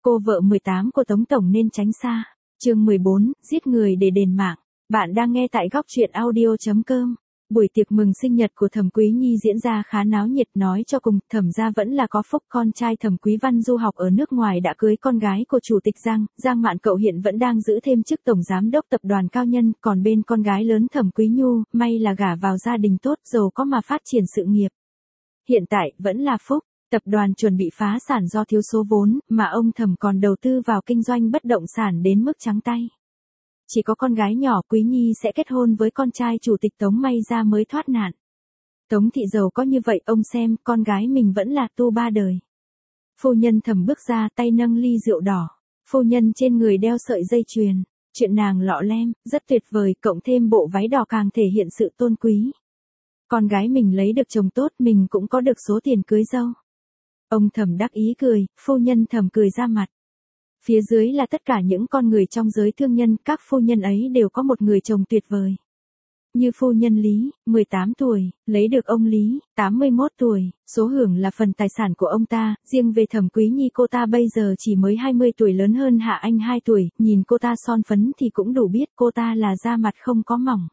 Cô vợ 18 của Tống Tổng nên tránh xa. Chương 14, giết người để đền mạng. Bạn đang nghe tại góc truyện audio.com. Buổi tiệc mừng sinh nhật của Thẩm Quý Nhi diễn ra khá náo nhiệt, nói cho cùng, Thẩm gia vẫn là có phúc, con trai Thẩm Quý Văn du học ở nước ngoài đã cưới con gái của chủ tịch Giang Mạn Cậu hiện vẫn đang giữ thêm chức tổng giám đốc tập đoàn Cao Nhân, còn bên con gái lớn Thẩm Quý Nhu, may là gả vào gia đình tốt, giàu có mà phát triển sự nghiệp. Hiện tại, vẫn là phúc. Tập đoàn chuẩn bị phá sản do thiếu số vốn, mà ông Thẩm còn đầu tư vào kinh doanh bất động sản đến mức trắng tay. Chỉ có con gái nhỏ Quý Nhi sẽ kết hôn với con trai chủ tịch Tống, may ra mới thoát nạn. Tống thị giàu có như vậy, ông xem, con gái mình vẫn là tu ba đời. Phu nhân Thẩm bước ra, tay nâng ly rượu đỏ. Phu nhân trên người đeo sợi dây chuyền. Chuyện nàng lọ lem, rất tuyệt vời, cộng thêm bộ váy đỏ càng thể hiện sự tôn quý. Con gái mình lấy được chồng tốt, mình cũng có được số tiền cưới dâu. Ông Thẩm đắc ý cười, phu nhân Thẩm cười ra mặt. Phía dưới là tất cả những con người trong giới thương nhân, các phu nhân ấy đều có một người chồng tuyệt vời. Như phu nhân Lý, 18 tuổi, lấy được ông Lý, 81 tuổi, số hưởng là phần tài sản của ông ta, riêng về Thẩm Quý Nhi cô ta bây giờ chỉ mới 20 tuổi, lớn hơn Hạ Anh 2 tuổi, nhìn cô ta son phấn thì cũng đủ biết cô ta là da mặt không có mỏng.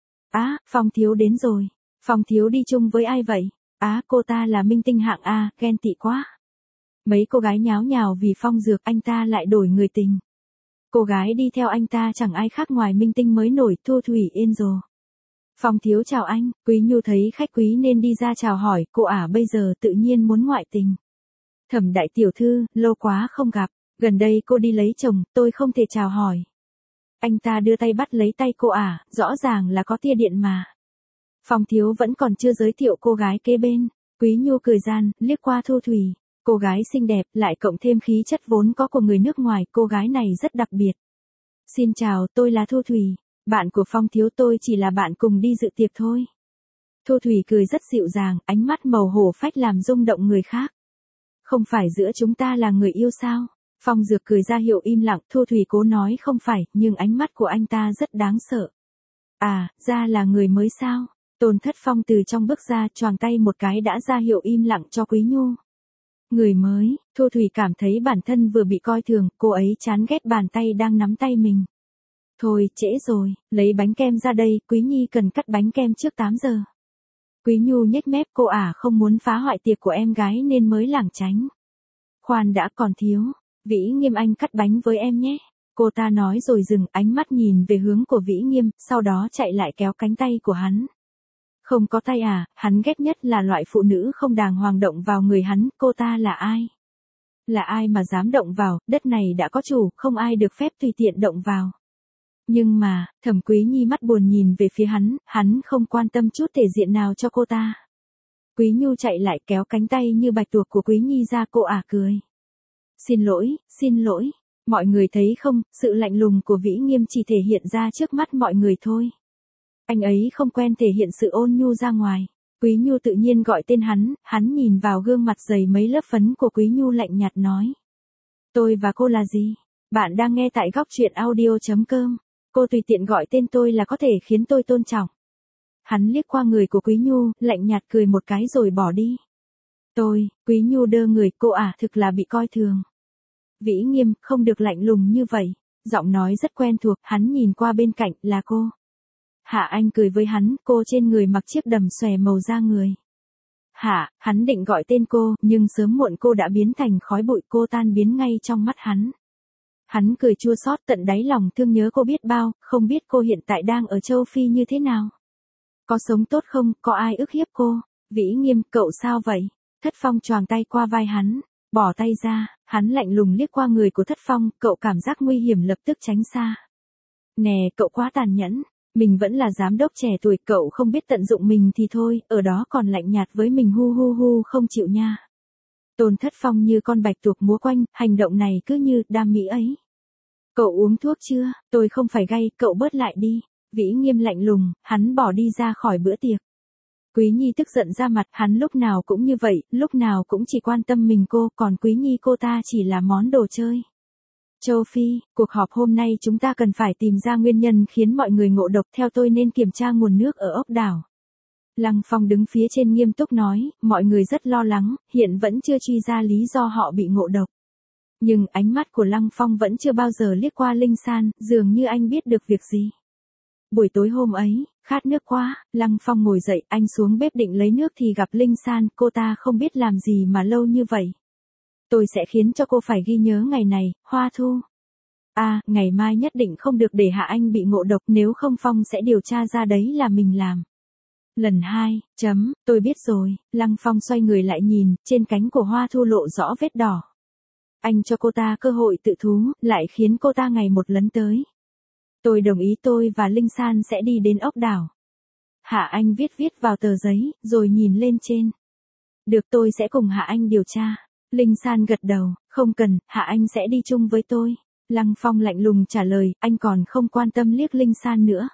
Á, Phong thiếu đến rồi. Phong thiếu đi chung với ai vậy? Á, cô ta là minh tinh hạng A, ghen tị quá. Mấy cô gái nháo nhào vì Phong Dược, anh ta lại đổi người tình. Cô gái đi theo anh ta chẳng ai khác ngoài minh tinh mới nổi, Thu Thủy Angel. Phong thiếu chào anh, Quý Nhu thấy khách quý nên đi ra chào hỏi, cô ả bây giờ tự nhiên muốn ngoại tình. Thẩm đại tiểu thư, lâu quá không gặp, gần đây cô đi lấy chồng, tôi không thể chào hỏi. Anh ta đưa tay bắt lấy tay cô ả, rõ ràng là có tia điện mà. Phong thiếu vẫn còn chưa giới thiệu cô gái kế bên. Quý Nhu cười gian, liếc qua Thu Thủy. Cô gái xinh đẹp, lại cộng thêm khí chất vốn có của người nước ngoài, cô gái này rất đặc biệt. Xin chào, tôi là Thu Thủy. Bạn của Phong thiếu, tôi chỉ là bạn cùng đi dự tiệc thôi. Thu Thủy cười rất dịu dàng, ánh mắt màu hổ phách làm rung động người khác. Không phải giữa chúng ta là người yêu sao? Phong Dược cười ra hiệu im lặng, Thu Thủy cố nói không phải, nhưng ánh mắt của anh ta rất đáng sợ. À, ra là người mới sao? Tôn Thất Phong từ trong bước ra, choàng tay một cái đã ra hiệu im lặng cho Quý Nhu. Người mới, Thu Thủy cảm thấy bản thân vừa bị coi thường, cô ấy chán ghét bàn tay đang nắm tay mình. Thôi, trễ rồi, lấy bánh kem ra đây, Quý Nhi cần cắt bánh kem trước 8 giờ. Quý Nhu nhếch mép, cô ả không muốn phá hoại tiệc của em gái nên mới lảng tránh. Khoan đã, còn thiếu, Vĩ Nghiêm anh cắt bánh với em nhé. Cô ta nói rồi dừng, ánh mắt nhìn về hướng của Vĩ Nghiêm, sau đó chạy lại kéo cánh tay của hắn. Không có tay à, hắn ghét nhất là loại phụ nữ không đàng hoàng động vào người hắn, cô ta là ai? Là ai mà dám động vào, đất này đã có chủ, không ai được phép tùy tiện động vào. Nhưng mà, Thẩm Quý Nhi mắt buồn nhìn về phía hắn không quan tâm chút thể diện nào cho cô ta. Quý Nhu chạy lại kéo cánh tay như bạch tuộc của Quý Nhi ra, cô ả cười. Xin lỗi, mọi người thấy không, sự lạnh lùng của Vĩ Nghiêm chỉ thể hiện ra trước mắt mọi người thôi. Anh ấy không quen thể hiện sự ôn nhu ra ngoài. Quý Nhu tự nhiên gọi tên hắn nhìn vào gương mặt dày mấy lớp phấn của Quý Nhu lạnh nhạt nói. Tôi và cô là gì? Bạn đang nghe tại góc truyện audio.com. Cô tùy tiện gọi tên tôi là có thể khiến tôi tôn trọng. Hắn liếc qua người của Quý Nhu, lạnh nhạt cười một cái rồi bỏ đi. Quý Nhu đơ người, cô ả thực là bị coi thường. Vĩ Nghiêm, không được lạnh lùng như vậy. Giọng nói rất quen thuộc, hắn nhìn qua bên cạnh, là cô. Hạ Anh cười với hắn, cô trên người mặc chiếc đầm xòe màu da người. Hắn định gọi tên cô, nhưng sớm muộn cô đã biến thành khói bụi, cô tan biến ngay trong mắt hắn. Hắn cười chua xót, tận đáy lòng thương nhớ cô biết bao, không biết cô hiện tại đang ở châu Phi như thế nào. Có sống tốt không, có ai ức hiếp cô? Vĩ Nghiêm, cậu sao vậy? Thất Phong choàng tay qua vai hắn, bỏ tay ra, hắn lạnh lùng liếc qua người của Thất Phong, cậu cảm giác nguy hiểm lập tức tránh xa. Nè, cậu quá tàn nhẫn. Mình vẫn là giám đốc trẻ tuổi, cậu không biết tận dụng mình thì thôi, ở đó còn lạnh nhạt với mình, hu không chịu nha. Tôn Thất Phong như con bạch tuộc múa quanh, hành động này cứ như đam mỹ ấy. Cậu uống thuốc chưa? Tôi không phải gay, cậu bớt lại đi. Vĩ Nghiêm lạnh lùng, hắn bỏ đi ra khỏi bữa tiệc. Quý Nhi tức giận ra mặt, hắn lúc nào cũng như vậy, lúc nào cũng chỉ quan tâm mình cô, còn Quý Nhi cô ta chỉ là món đồ chơi. Châu Phi, cuộc họp hôm nay chúng ta cần phải tìm ra nguyên nhân khiến mọi người ngộ độc, theo tôi nên kiểm tra nguồn nước ở ốc đảo. Lăng Phong đứng phía trên nghiêm túc nói, mọi người rất lo lắng, hiện vẫn chưa truy ra lý do họ bị ngộ độc. Nhưng ánh mắt của Lăng Phong vẫn chưa bao giờ liếc qua Linh San, dường như anh biết được việc gì. Buổi tối hôm ấy, khát nước quá, Lăng Phong ngồi dậy, anh xuống bếp định lấy nước thì gặp Linh San, cô ta không biết làm gì mà lâu như vậy. Tôi sẽ khiến cho cô phải ghi nhớ ngày này, Hoa Thu. Ngày mai nhất định không được để Hạ Anh bị ngộ độc, nếu không Phong sẽ điều tra ra đấy là mình làm. Lần 2, tôi biết rồi, Lăng Phong xoay người lại nhìn, trên cánh của Hoa Thu lộ rõ vết đỏ. Anh cho cô ta cơ hội tự thú, lại khiến cô ta ngày một lấn tới. Tôi đồng ý, tôi và Linh San sẽ đi đến ốc đảo. Hạ Anh viết vào tờ giấy, rồi nhìn lên trên. Được, tôi sẽ cùng Hạ Anh điều tra. Linh San gật đầu, không cần, Hạ Anh sẽ đi chung với tôi. Lăng Phong lạnh lùng trả lời, anh còn không quan tâm liếc Linh San nữa.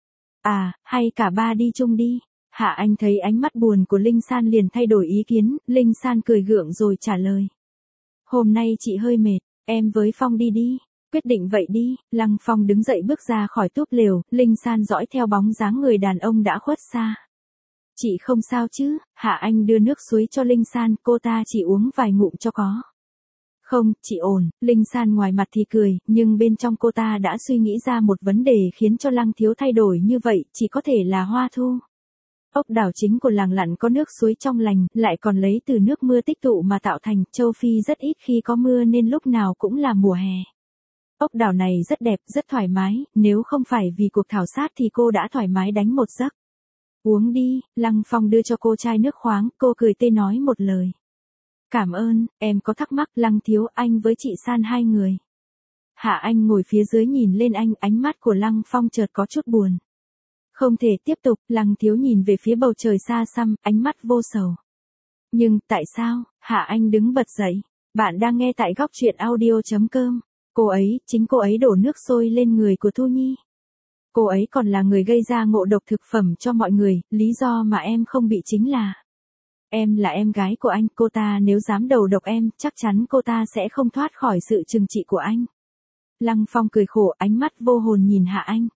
Hay cả ba đi chung đi. Hạ Anh thấy ánh mắt buồn của Linh San liền thay đổi ý kiến, Linh San cười gượng rồi trả lời. Hôm nay chị hơi mệt, em với Phong đi đi. Quyết định vậy đi, Lăng Phong đứng dậy bước ra khỏi túp lều, Linh San dõi theo bóng dáng người đàn ông đã khuất xa. Chị không sao chứ? Hạ Anh đưa nước suối cho Linh San, cô ta chỉ uống vài ngụm cho có. Không, chị ổn, Linh San ngoài mặt thì cười, nhưng bên trong cô ta đã suy nghĩ ra một vấn đề khiến cho Lăng Thiếu thay đổi như vậy, chỉ có thể là Hoa Thu. Ốc đảo chính của làng lặn có nước suối trong lành, lại còn lấy từ nước mưa tích tụ mà tạo thành, châu Phi rất ít khi có mưa nên lúc nào cũng là mùa hè. Ốc đảo này rất đẹp, rất thoải mái, nếu không phải vì cuộc khảo sát thì cô đã thoải mái đánh một giấc. Uống đi, Lăng Phong đưa cho cô chai nước khoáng, cô cười tươi nói một lời. Cảm ơn, em có thắc mắc, Lăng Thiếu, anh với chị San hai người. Hạ Anh ngồi phía dưới nhìn lên anh, ánh mắt của Lăng Phong chợt có chút buồn. Không thể tiếp tục, Lăng Thiếu nhìn về phía bầu trời xa xăm, ánh mắt vô sầu. Nhưng, tại sao? Hạ Anh đứng bật dậy. Bạn đang nghe tại góc truyện audio.com. Chính cô ấy đổ nước sôi lên người của Thu Nhi. Cô ấy còn là người gây ra ngộ độc thực phẩm cho mọi người, lý do mà em không bị chính là. Em là em gái của anh, cô ta nếu dám đầu độc em, chắc chắn cô ta sẽ không thoát khỏi sự trừng trị của anh. Lăng Phong cười khổ, ánh mắt vô hồn nhìn Hạ Anh.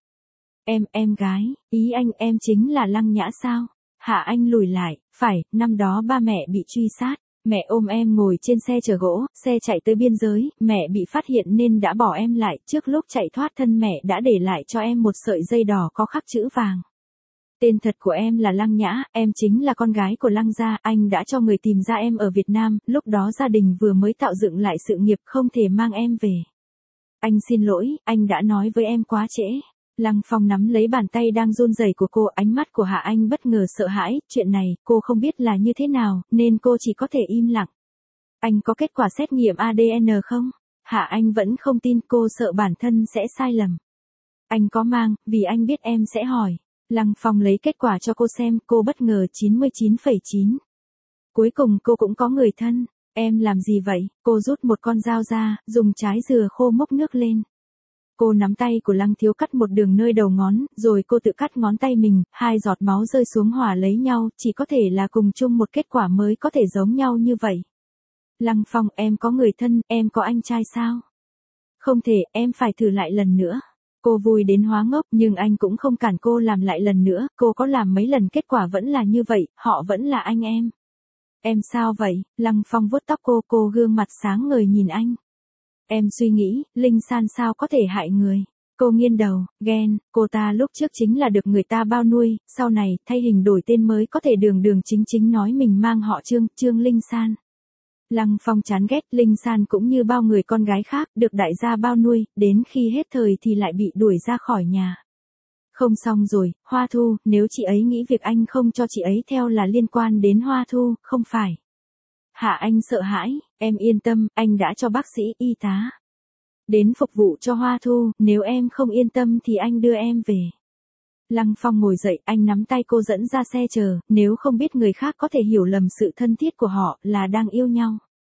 Em gái, ý anh em chính là Lăng Nhã sao? Hạ Anh lùi lại, phải, năm đó ba mẹ bị truy sát. Mẹ ôm em ngồi trên xe chở gỗ, xe chạy tới biên giới, mẹ bị phát hiện nên đã bỏ em lại, trước lúc chạy thoát thân mẹ đã để lại cho em một sợi dây đỏ có khắc chữ vàng. Tên thật của em là Lăng Nhã, em chính là con gái của Lăng gia, anh đã cho người tìm ra em ở Việt Nam, lúc đó gia đình vừa mới tạo dựng lại sự nghiệp không thể mang em về. Anh xin lỗi, anh đã nói với em quá trễ. Lăng Phong nắm lấy bàn tay đang run rẩy của cô, ánh mắt của Hạ Anh bất ngờ sợ hãi, chuyện này, cô không biết là như thế nào, nên cô chỉ có thể im lặng. Anh có kết quả xét nghiệm ADN không? Hạ Anh vẫn không tin, cô sợ bản thân sẽ sai lầm. Anh có mang, vì anh biết em sẽ hỏi. Lăng Phong lấy kết quả cho cô xem, cô bất ngờ 99,9. Cuối cùng cô cũng có người thân. Em làm gì vậy? Cô rút một con dao ra, dùng trái dừa khô múc nước lên. Cô nắm tay của Lăng Thiếu cắt một đường nơi đầu ngón, rồi cô tự cắt ngón tay mình, 2 giọt máu rơi xuống hòa lấy nhau, chỉ có thể là cùng chung một kết quả mới có thể giống nhau như vậy. Lăng Phong, em có người thân, em có anh trai sao? Không thể, em phải thử lại lần nữa. Cô vui đến hóa ngốc, nhưng anh cũng không cản cô làm lại lần nữa, cô có làm mấy lần kết quả vẫn là như vậy, họ vẫn là anh em. Em sao vậy? Lăng Phong vuốt tóc cô gương mặt sáng ngời nhìn anh. Em suy nghĩ, Linh San sao có thể hại người? Cô nghiêng đầu, ghen, cô ta lúc trước chính là được người ta bao nuôi, sau này, thay hình đổi tên mới có thể đường đường chính chính nói mình mang họ Trương Linh San. Lăng Phong chán ghét, Linh San cũng như bao người con gái khác, được đại gia bao nuôi, đến khi hết thời thì lại bị đuổi ra khỏi nhà. Không xong rồi, Hoa Thu, nếu chị ấy nghĩ việc anh không cho chị ấy theo là liên quan đến Hoa Thu, không phải. Hạ Anh sợ hãi, em yên tâm, anh đã cho bác sĩ, y tá đến phục vụ cho Hoa Thu, nếu em không yên tâm thì anh đưa em về. Lăng Phong ngồi dậy, anh nắm tay cô dẫn ra xe chờ, nếu không biết người khác có thể hiểu lầm sự thân thiết của họ là đang yêu nhau.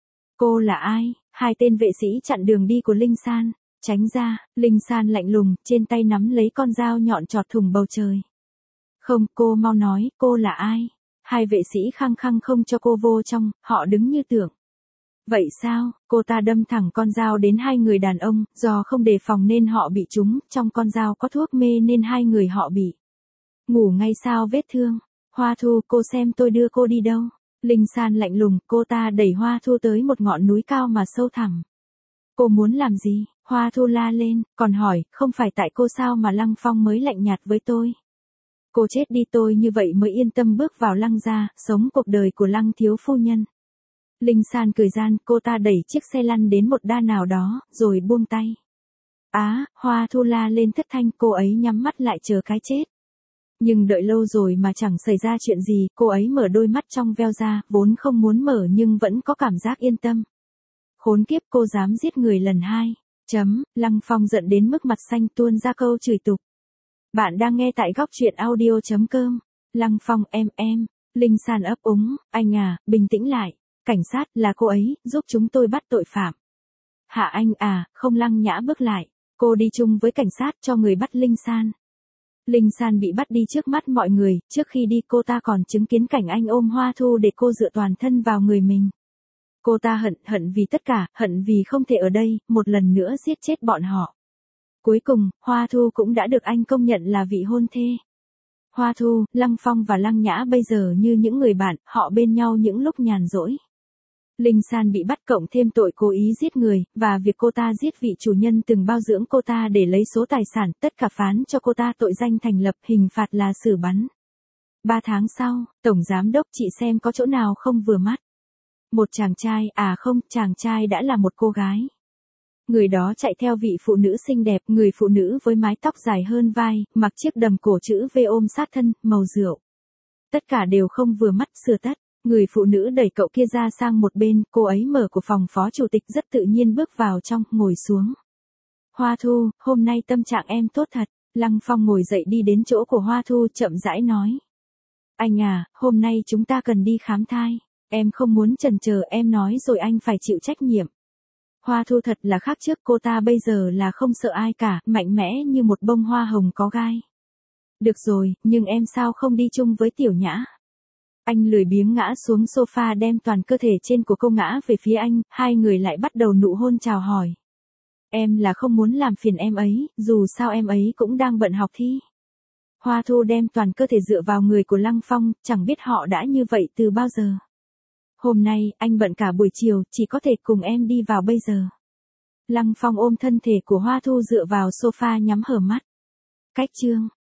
Cô là ai? 2 tên vệ sĩ chặn đường đi của Linh San. Tránh ra, Linh San lạnh lùng, trên tay nắm lấy con dao nhọn chọt thủng bầu trời. Không, cô mau nói, cô là ai? 2 vệ sĩ khăng khăng không cho cô vô trong, họ đứng như tượng. Vậy sao? Cô ta đâm thẳng con dao đến 2 người đàn ông, do không đề phòng nên họ bị trúng, trong con dao có thuốc mê nên 2 người họ bị ngủ ngay sao vết thương. Hoa Thu, cô xem tôi đưa cô đi đâu? Linh San lạnh lùng, cô ta đẩy Hoa Thu tới một ngọn núi cao mà sâu thẳm. Cô muốn làm gì? Hoa Thu la lên, còn hỏi, không phải tại cô sao mà Lăng Phong mới lạnh nhạt với tôi. Cô chết đi tôi như vậy mới yên tâm bước vào Lăng gia, sống cuộc đời của Lăng thiếu phu nhân. Linh San cười gian, cô ta đẩy chiếc xe lăn đến một đa nào đó, rồi buông tay. Hoa Thu la lên thất thanh, cô ấy nhắm mắt lại chờ cái chết. Nhưng đợi lâu rồi mà chẳng xảy ra chuyện gì, cô ấy mở đôi mắt trong veo ra, vốn không muốn mở nhưng vẫn có cảm giác yên tâm. Khốn kiếp, cô dám giết người lần hai. Lăng Phong giận đến mức mặt xanh tuôn ra câu chửi tục. Bạn đang nghe tại góc truyện audio.com. Lăng Phong em. Linh San ấp úng, anh à, bình tĩnh lại. Cảnh sát, là cô ấy, giúp chúng tôi bắt tội phạm. Hả anh à, không. Lăng Nhã bước lại. Cô đi chung với cảnh sát cho người bắt Linh San. Linh San bị bắt đi trước mắt mọi người, trước khi đi cô ta còn chứng kiến cảnh anh ôm Hoa Thu để cô dựa toàn thân vào người mình. Cô ta hận vì tất cả, hận vì không thể ở đây, một lần nữa giết chết bọn họ. Cuối cùng, Hoa Thu cũng đã được anh công nhận là vị hôn thê. Hoa Thu, Lăng Phong và Lăng Nhã bây giờ như những người bạn, họ bên nhau những lúc nhàn rỗi. Linh San bị bắt cộng thêm tội cố ý giết người, và việc cô ta giết vị chủ nhân từng bao dưỡng cô ta để lấy số tài sản, tất cả phán cho cô ta tội danh thành lập, hình phạt là xử bắn. 3 tháng sau, Tổng Giám đốc chị xem có chỗ nào không vừa mắt. Một chàng trai, không, chàng trai đã là một cô gái. Người đó chạy theo vị phụ nữ xinh đẹp, người phụ nữ với mái tóc dài hơn vai, mặc chiếc đầm cổ chữ V ôm sát thân, màu rượu. Tất cả đều không vừa mắt, sửa tất. Người phụ nữ đẩy cậu kia ra sang một bên, cô ấy mở của phòng phó chủ tịch rất tự nhiên bước vào trong, ngồi xuống. Hoa Thu, hôm nay tâm trạng em tốt thật. Lăng Phong ngồi dậy đi đến chỗ của Hoa Thu chậm rãi nói. Anh à, hôm nay chúng ta cần đi khám thai. Em không muốn chần chờ, em nói rồi anh phải chịu trách nhiệm. Hoa Thu thật là khác trước, cô ta bây giờ là không sợ ai cả, mạnh mẽ như một bông hoa hồng có gai. Được rồi, nhưng em sao không đi chung với Tiểu Nhã? Anh lười biếng ngã xuống sofa đem toàn cơ thể trên của cô ngã về phía anh, hai người lại bắt đầu nụ hôn chào hỏi. Em là không muốn làm phiền em ấy, dù sao em ấy cũng đang bận học thi. Hoa Thu đem toàn cơ thể dựa vào người của Lăng Phong, chẳng biết họ đã như vậy từ bao giờ. Hôm nay, anh bận cả buổi chiều, chỉ có thể cùng em đi vào bây giờ. Lăng Phong ôm thân thể của Hoa Thu dựa vào sofa nhắm hờ mắt. Cách chương